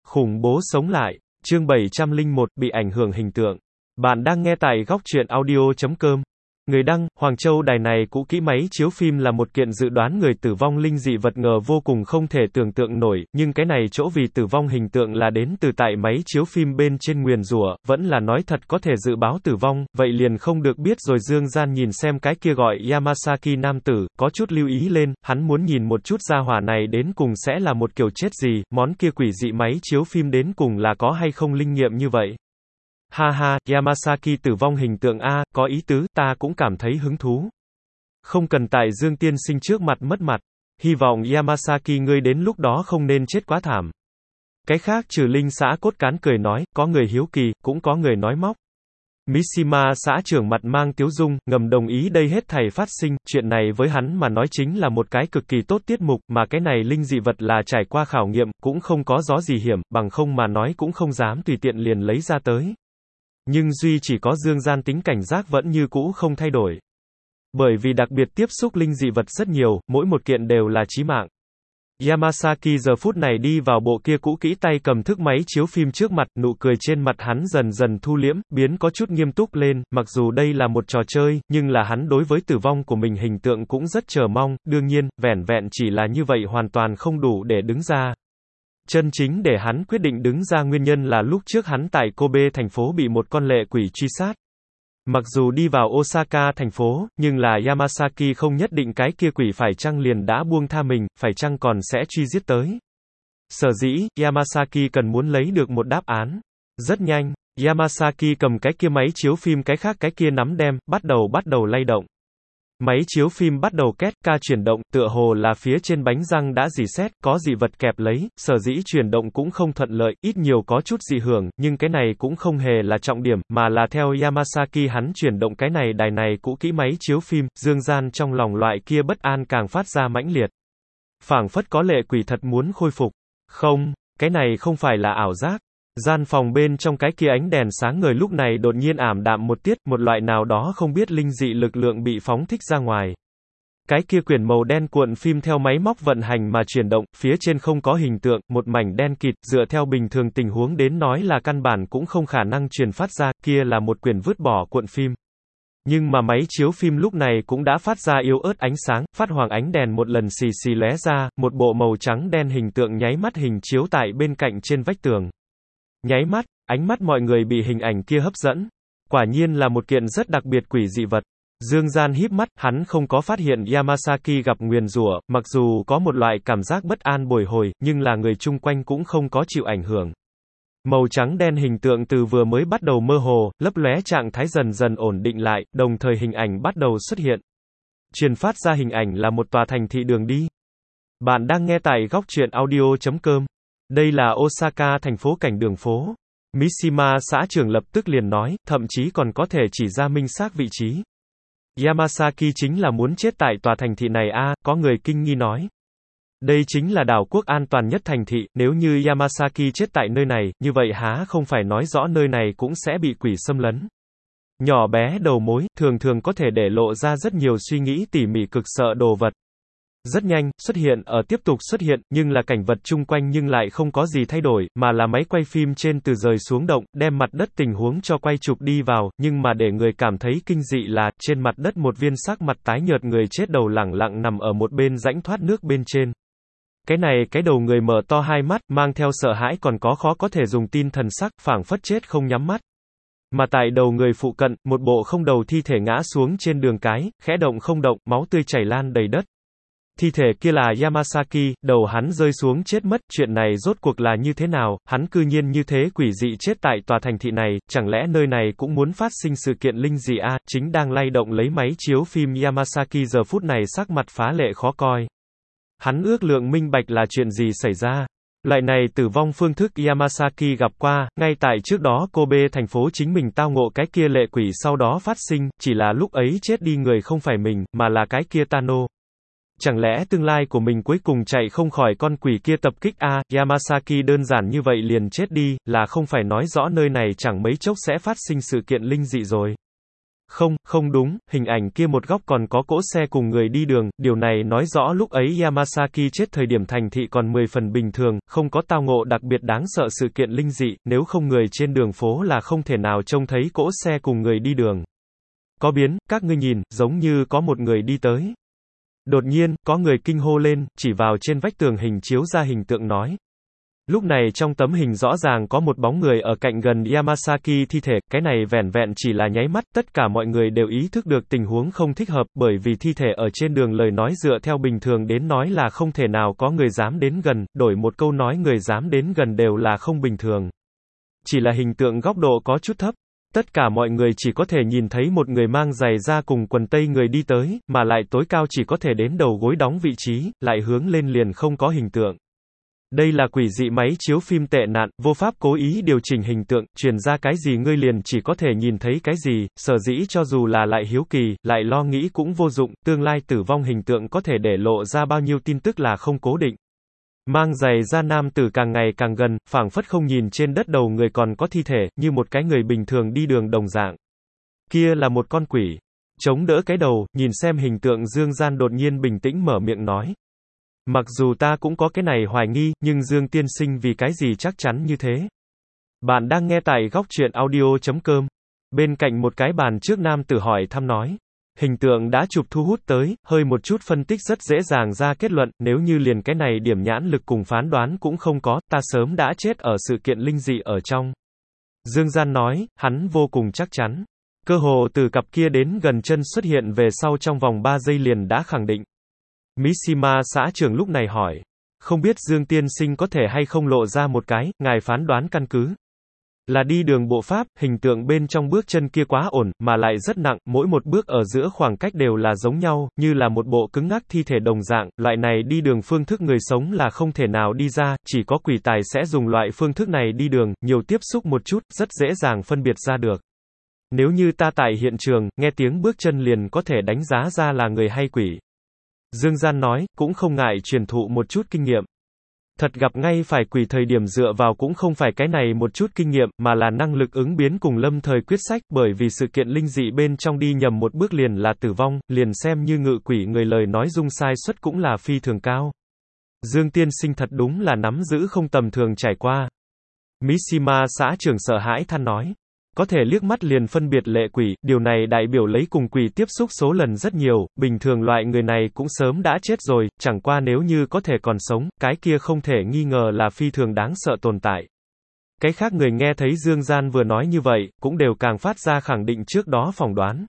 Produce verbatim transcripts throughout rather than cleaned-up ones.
Khủng bố sống lại, chương bảy trăm lẻ một, bị ảnh hưởng hình tượng. Bạn đang nghe tại góc truyện audio chấm com. Người đăng, Hoàng Châu đài này cũ kỹ máy chiếu phim là một kiện dự đoán người tử vong linh dị vật ngờ vô cùng không thể tưởng tượng nổi, nhưng cái này chỗ vì tử vong hình tượng là đến từ tại máy chiếu phim bên trên nguyền rủa, vẫn là nói thật có thể dự báo tử vong, vậy liền không được biết rồi. Dương Gian nhìn xem cái kia gọi Yamasaki nam tử, có chút lưu ý lên, hắn muốn nhìn một chút gia hỏa này đến cùng sẽ là một kiểu chết gì, món kia quỷ dị máy chiếu phim đến cùng là có hay không linh nghiệm như vậy. Ha ha, Yamasaki tử vong hình tượng a, có ý tứ, ta cũng cảm thấy hứng thú. Không cần tại Dương tiên sinh trước mặt mất mặt. Hy vọng Yamasaki ngươi đến lúc đó không nên chết quá thảm. Cái khác trừ Linh xã cốt cán cười nói, có người hiếu kỳ, cũng có người nói móc. Mishima xã trưởng mặt mang tiếu dung, ngầm đồng ý đây hết thảy phát sinh, chuyện này với hắn mà nói chính là một cái cực kỳ tốt tiết mục, mà cái này linh dị vật là trải qua khảo nghiệm, cũng không có gió gì hiểm, bằng không mà nói cũng không dám tùy tiện liền lấy ra tới. Nhưng duy chỉ có Dương Gian tính cảnh giác vẫn như cũ không thay đổi. Bởi vì đặc biệt tiếp xúc linh dị vật rất nhiều, mỗi một kiện đều là chí mạng. Yamasaki giờ phút này đi vào bộ kia cũ kỹ tay cầm thức máy chiếu phim trước mặt, nụ cười trên mặt hắn dần dần thu liễm, biến có chút nghiêm túc lên, mặc dù đây là một trò chơi, nhưng là hắn đối với tử vong của mình hình tượng cũng rất chờ mong, đương nhiên, vẻn vẹn chỉ là như vậy hoàn toàn không đủ để đứng ra. Chân chính để hắn quyết định đứng ra nguyên nhân là lúc trước hắn tại Kobe thành phố bị một con lệ quỷ truy sát. Mặc dù đi vào Osaka thành phố, nhưng là Yamasaki không nhất định cái kia quỷ phải chăng liền đã buông tha mình, phải chăng còn sẽ truy giết tới. Sở dĩ, Yamasaki cần muốn lấy được một đáp án. Rất nhanh, Yamasaki cầm cái kia máy chiếu phim cái khác cái kia nắm đem, bắt đầu bắt đầu lay động. Máy chiếu phim bắt đầu két ca chuyển động, tựa hồ là phía trên bánh răng đã rỉ sét, có dị vật kẹp lấy, sở dĩ chuyển động cũng không thuận lợi, ít nhiều có chút dị hưởng, nhưng cái này cũng không hề là trọng điểm, mà là theo Yamasaki hắn chuyển động cái này đài này cũ kỹ máy chiếu phim, Dương Gian trong lòng loại kia bất an càng phát ra mãnh liệt. Phảng phất có lệ quỷ thật muốn khôi phục. Không, cái này không phải là ảo giác. Gian phòng bên trong cái kia ánh đèn sáng ngời lúc này đột nhiên ảm đạm một tiết, một loại nào đó không biết linh dị lực lượng bị phóng thích ra ngoài. Cái kia quyển màu đen cuộn phim theo máy móc vận hành mà chuyển động, phía trên không có hình tượng, một mảnh đen kịt, dựa theo bình thường tình huống đến nói là căn bản cũng không khả năng truyền phát ra, kia là một quyển vứt bỏ cuộn phim. Nhưng mà máy chiếu phim lúc này cũng đã phát ra yếu ớt ánh sáng, phát hoàng ánh đèn một lần xì xì lóe ra, một bộ màu trắng đen hình tượng nháy mắt hình chiếu tại bên cạnh trên vách tường. Nháy mắt, ánh mắt mọi người bị hình ảnh kia hấp dẫn. Quả nhiên là một kiện rất đặc biệt quỷ dị vật. Dương Gian híp mắt, hắn không có phát hiện Yamasaki gặp nguyền rủa, mặc dù có một loại cảm giác bất an bồi hồi, nhưng là người chung quanh cũng không có chịu ảnh hưởng. Màu trắng đen hình tượng từ vừa mới bắt đầu mơ hồ, lấp lóe trạng thái dần dần ổn định lại, đồng thời hình ảnh bắt đầu xuất hiện. Truyền phát ra hình ảnh là một tòa thành thị đường đi. Bạn đang nghe tại góc truyện audio chấm com. Đây là Osaka thành phố cảnh đường phố. Mishima xã trưởng lập tức liền nói, thậm chí còn có thể chỉ ra minh xác vị trí. Yamasaki chính là muốn chết tại tòa thành thị này a, à, có người kinh nghi nói. Đây chính là đảo quốc an toàn nhất thành thị, nếu như Yamasaki chết tại nơi này, như vậy há không phải nói rõ nơi này cũng sẽ bị quỷ xâm lấn. Nhỏ bé đầu mối, thường thường có thể để lộ ra rất nhiều suy nghĩ tỉ mỉ cực sợ đồ vật. Rất nhanh, xuất hiện ở tiếp tục xuất hiện, nhưng là cảnh vật chung quanh nhưng lại không có gì thay đổi, mà là máy quay phim trên từ rời xuống động, đem mặt đất tình huống cho quay chụp đi vào, nhưng mà để người cảm thấy kinh dị là, trên mặt đất một viên sắc mặt tái nhợt người chết đầu lẳng lặng nằm ở một bên rãnh thoát nước bên trên. Cái này cái đầu người mở to hai mắt, mang theo sợ hãi còn có khó có thể dùng tin thần sắc, phảng phất chết không nhắm mắt. Mà tại đầu người phụ cận, một bộ không đầu thi thể ngã xuống trên đường cái, khẽ động không động, máu tươi chảy lan đầy đất. Thi thể kia là Yamasaki, đầu hắn rơi xuống chết mất, chuyện này rốt cuộc là như thế nào, hắn cư nhiên như thế quỷ dị chết tại tòa thành thị này, chẳng lẽ nơi này cũng muốn phát sinh sự kiện linh dị a, à? Chính đang lay động lấy máy chiếu phim Yamasaki giờ phút này sắc mặt phá lệ khó coi. Hắn ước lượng minh bạch là chuyện gì xảy ra. Loại này tử vong phương thức Yamasaki gặp qua, ngay tại trước đó Kobe thành phố chính mình tao ngộ cái kia lệ quỷ sau đó phát sinh, chỉ là lúc ấy chết đi người không phải mình, mà là cái kia Tano. Chẳng lẽ tương lai của mình cuối cùng chạy không khỏi con quỷ kia tập kích a, à, Yamasaki đơn giản như vậy liền chết đi, là không phải nói rõ nơi này chẳng mấy chốc sẽ phát sinh sự kiện linh dị rồi. Không, không đúng, hình ảnh kia một góc còn có cỗ xe cùng người đi đường, điều này nói rõ lúc ấy Yamasaki chết thời điểm thành thị còn mười phần bình thường, không có tao ngộ đặc biệt đáng sợ sự kiện linh dị, nếu không người trên đường phố là không thể nào trông thấy cỗ xe cùng người đi đường. Có biến, các ngươi nhìn, giống như có một người đi tới. Đột nhiên, có người kinh hô lên, chỉ vào trên vách tường hình chiếu ra hình tượng nói. Lúc này trong tấm hình rõ ràng có một bóng người ở cạnh gần Yamasaki thi thể, cái này vẻn vẹn chỉ là nháy mắt, tất cả mọi người đều ý thức được tình huống không thích hợp, bởi vì thi thể ở trên đường lời nói dựa theo bình thường đến nói là không thể nào có người dám đến gần, đổi một câu nói người dám đến gần đều là không bình thường. Chỉ là hình tượng góc độ có chút thấp. Tất cả mọi người chỉ có thể nhìn thấy một người mang giày da cùng quần tây người đi tới, mà lại tối cao chỉ có thể đến đầu gối đóng vị trí, lại hướng lên liền không có hình tượng. Đây là quỷ dị máy chiếu phim tệ nạn, vô pháp cố ý điều chỉnh hình tượng, truyền ra cái gì ngươi liền chỉ có thể nhìn thấy cái gì, sở dĩ cho dù là lại hiếu kỳ, lại lo nghĩ cũng vô dụng, tương lai tử vong hình tượng có thể để lộ ra bao nhiêu tin tức là không cố định. Mang giày da nam tử càng ngày càng gần, phảng phất không nhìn trên đất đầu người còn có thi thể, như một cái người bình thường đi đường đồng dạng. Kia là một con quỷ. Chống đỡ cái đầu, nhìn xem hình tượng Dương Gian đột nhiên bình tĩnh mở miệng nói. Mặc dù ta cũng có cái này hoài nghi, nhưng Dương tiên sinh vì cái gì chắc chắn như thế? Bạn đang nghe tại góc truyện audio chấm com. Bên cạnh một cái bàn trước nam tử hỏi thăm nói. Hình tượng đã chụp thu hút tới, hơi một chút phân tích rất dễ dàng ra kết luận, nếu như liền cái này điểm nhãn lực cùng phán đoán cũng không có, ta sớm đã chết ở sự kiện linh dị ở trong. Dương Gian nói, hắn vô cùng chắc chắn. Cơ hồ từ cặp kia đến gần chân xuất hiện về sau trong vòng ba giây liền đã khẳng định. Mishima xã trưởng lúc này hỏi, không biết Dương tiên sinh có thể hay không lộ ra một cái, ngài phán đoán căn cứ. Là đi đường bộ pháp, hình tượng bên trong bước chân kia quá ổn, mà lại rất nặng, mỗi một bước ở giữa khoảng cách đều là giống nhau, như là một bộ cứng ngắc thi thể đồng dạng, loại này đi đường phương thức người sống là không thể nào đi ra, chỉ có quỷ tài sẽ dùng loại phương thức này đi đường, nhiều tiếp xúc một chút, rất dễ dàng phân biệt ra được. Nếu như ta tại hiện trường, nghe tiếng bước chân liền có thể đánh giá ra là người hay quỷ. Dương Gian nói, cũng không ngại truyền thụ một chút kinh nghiệm. Thật gặp ngay phải quỷ thời điểm dựa vào cũng không phải cái này một chút kinh nghiệm, mà là năng lực ứng biến cùng lâm thời quyết sách, bởi vì sự kiện linh dị bên trong đi nhầm một bước liền là tử vong, liền xem như ngự quỷ người lời nói dung sai suất cũng là phi thường cao. Dương tiên sinh thật đúng là nắm giữ không tầm thường trải qua. Mishima xã trưởng sợ hãi than nói. Có thể liếc mắt liền phân biệt lệ quỷ, điều này đại biểu lấy cùng quỷ tiếp xúc số lần rất nhiều, bình thường loại người này cũng sớm đã chết rồi, chẳng qua nếu như có thể còn sống, cái kia không thể nghi ngờ là phi thường đáng sợ tồn tại. Cái khác người nghe thấy Dương Gian vừa nói như vậy, cũng đều càng phát ra khẳng định trước đó phỏng đoán.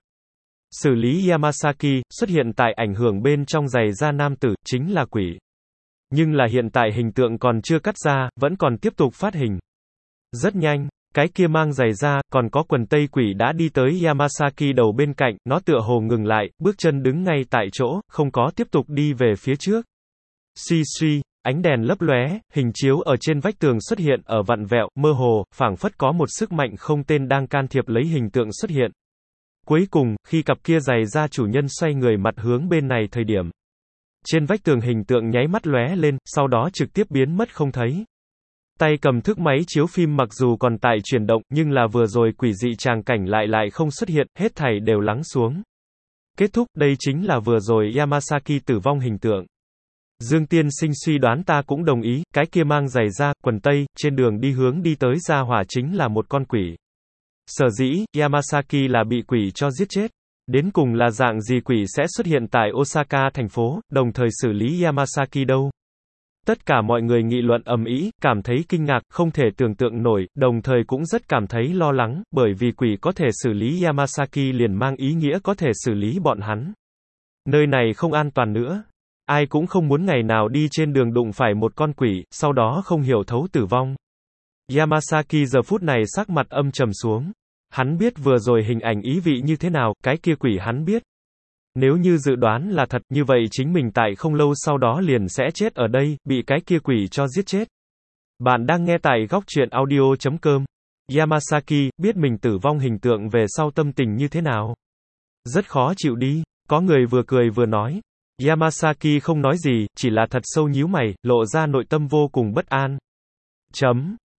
Xử lý Yamasaki, xuất hiện tại ảnh hưởng bên trong giày da nam tử, chính là quỷ. Nhưng là hiện tại hình tượng còn chưa cắt ra, vẫn còn tiếp tục phát hình. Rất nhanh. Cái kia mang giày da, còn có quần tây quỷ đã đi tới Yamasaki đầu bên cạnh, nó tựa hồ ngừng lại, bước chân đứng ngay tại chỗ, không có tiếp tục đi về phía trước. Suy suy, ánh đèn lấp lóe, hình chiếu ở trên vách tường xuất hiện ở vặn vẹo, mơ hồ, phảng phất có một sức mạnh không tên đang can thiệp lấy hình tượng xuất hiện. Cuối cùng, khi cặp kia giày da chủ nhân xoay người mặt hướng bên này thời điểm. Trên vách tường hình tượng nháy mắt lóe lên, sau đó trực tiếp biến mất không thấy. Tay cầm thước máy chiếu phim mặc dù còn tại chuyển động, nhưng là vừa rồi quỷ dị tràng cảnh lại lại không xuất hiện, hết thảy đều lắng xuống. Kết thúc, đây chính là vừa rồi Yamasaki tử vong hình tượng. Dương tiên sinh suy đoán ta cũng đồng ý, cái kia mang giày da, quần tây, trên đường đi hướng đi tới ra hỏa chính là một con quỷ. Sở dĩ, Yamasaki là bị quỷ cho giết chết. Đến cùng là dạng gì quỷ sẽ xuất hiện tại Osaka thành phố, đồng thời xử lý Yamasaki đâu? Tất cả mọi người nghị luận ầm ĩ, cảm thấy kinh ngạc, không thể tưởng tượng nổi, đồng thời cũng rất cảm thấy lo lắng, bởi vì quỷ có thể xử lý Yamasaki liền mang ý nghĩa có thể xử lý bọn hắn. Nơi này không an toàn nữa. Ai cũng không muốn ngày nào đi trên đường đụng phải một con quỷ, sau đó không hiểu thấu tử vong. Yamasaki giờ phút này sắc mặt âm trầm xuống. Hắn biết vừa rồi hình ảnh ý vị như thế nào, cái kia quỷ hắn biết. Nếu như dự đoán là thật, như vậy chính mình tại không lâu sau đó liền sẽ chết ở đây, bị cái kia quỷ cho giết chết. Bạn đang nghe tại góc truyện audio chấm com. Yamasaki, biết mình tử vong hình tượng về sau tâm tình như thế nào? Rất khó chịu đi, có người vừa cười vừa nói. Yamasaki không nói gì, chỉ là thật sâu nhíu mày, lộ ra nội tâm vô cùng bất an. Chấm.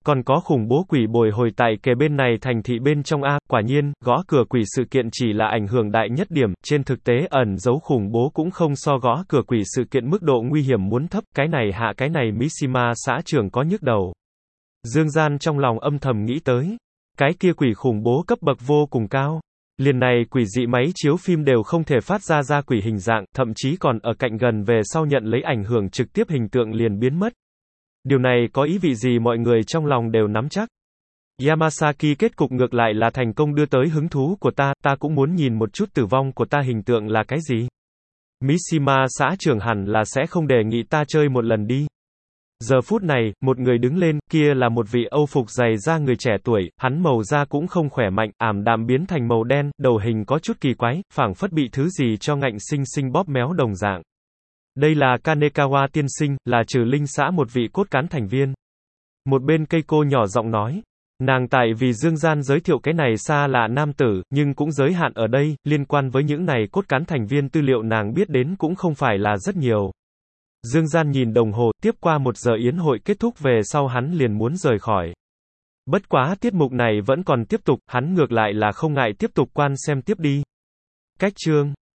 Còn có khủng bố quỷ bồi hồi tại kề bên này thành thị bên trong a, quả nhiên, gõ cửa quỷ sự kiện chỉ là ảnh hưởng đại nhất điểm, trên thực tế ẩn giấu khủng bố cũng không so gõ cửa quỷ sự kiện mức độ nguy hiểm muốn thấp, cái này hạ cái này Mishima xã trưởng có nhức đầu. Dương Gian trong lòng âm thầm nghĩ tới, cái kia quỷ khủng bố cấp bậc vô cùng cao. Liền này quỷ dị máy chiếu phim đều không thể phát ra ra quỷ hình dạng, thậm chí còn ở cạnh gần về sau nhận lấy ảnh hưởng trực tiếp hình tượng liền biến mất. Điều này có ý vị gì mọi người trong lòng đều nắm chắc. Yamasaki kết cục ngược lại là thành công đưa tới hứng thú của ta, ta cũng muốn nhìn một chút tử vong của ta hình tượng là cái gì. Mishima xã trưởng hẳn là sẽ không đề nghị ta chơi một lần đi. Giờ phút này, một người đứng lên, kia là một vị Âu phục dày da người trẻ tuổi, hắn màu da cũng không khỏe mạnh, ảm đạm biến thành màu đen, đầu hình có chút kỳ quái, phảng phất bị thứ gì cho ngạnh sinh sinh bóp méo đồng dạng. Đây là Kanekawa tiên sinh, là trừ linh xã một vị cốt cán thành viên. Một bên cây cô nhỏ giọng nói. Nàng tại vì Dương Gian giới thiệu cái này xa là nam tử, nhưng cũng giới hạn ở đây, liên quan với những này cốt cán thành viên tư liệu nàng biết đến cũng không phải là rất nhiều. Dương Gian nhìn đồng hồ, tiếp qua một giờ yến hội kết thúc về sau hắn liền muốn rời khỏi. Bất quá tiết mục này vẫn còn tiếp tục, hắn ngược lại là không ngại tiếp tục quan xem tiếp đi. Cách chương